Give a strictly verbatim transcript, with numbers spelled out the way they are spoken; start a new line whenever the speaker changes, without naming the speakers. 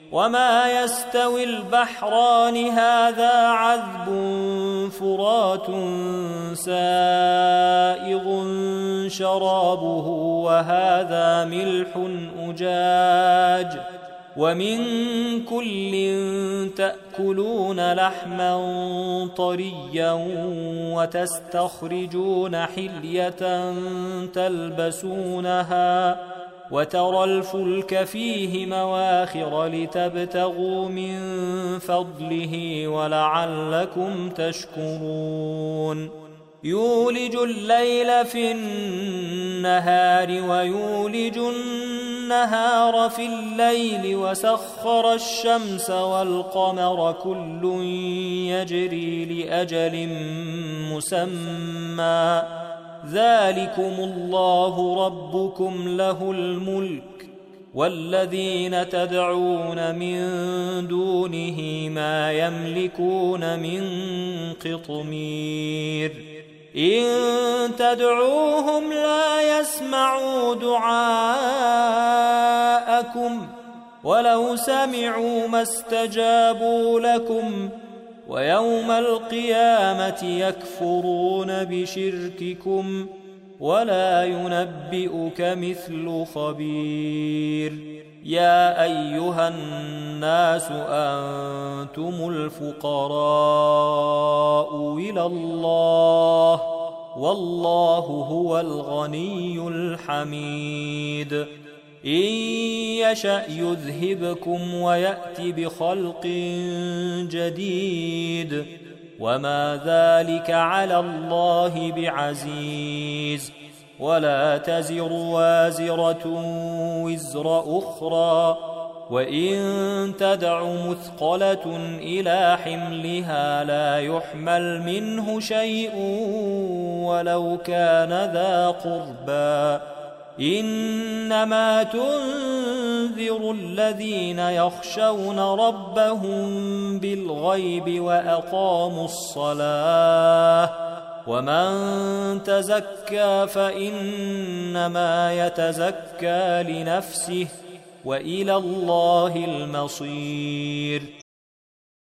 وما يستوي البحران هذا عذب فرات سائغ شرابه وهذا ملح أجاج ومن كل تأكلون لحما طريا وتستخرجون حلية تلبسونها وترى الفلك فيه مواخر لتبتغوا من فضله ولعلكم تشكرون يولج الليل في النهار ويولج النهار في الليل وسخر الشمس والقمر كل يجري لأجل مسمى ذلكم الله ربكم له الملك والذين تدعون من دونه ما يملكون من قطمير إن تدعوهم لا يسمعوا دعاءكم ولو سمعوا ما استجابوا لكم ويوم القيامة يكفرون بشرككم ولا ينبئك مثل خبير يا أيها الناس أنتم الفقراء إلى الله والله هو الغني الحميد إن يشأ يذهبكم ويأت بخلق جديد وما ذلك على الله بعزيز ولا تزر وازرة وزر أخرى وإن تدع مثقلة إلى حملها لا يحمل منه شيء ولو كان ذا قربى إنما تنذر الذين يخشون ربهم بالغيب وأقاموا الصلاة ومن تزكى فإنما يتزكى لنفسه وإلى الله المصير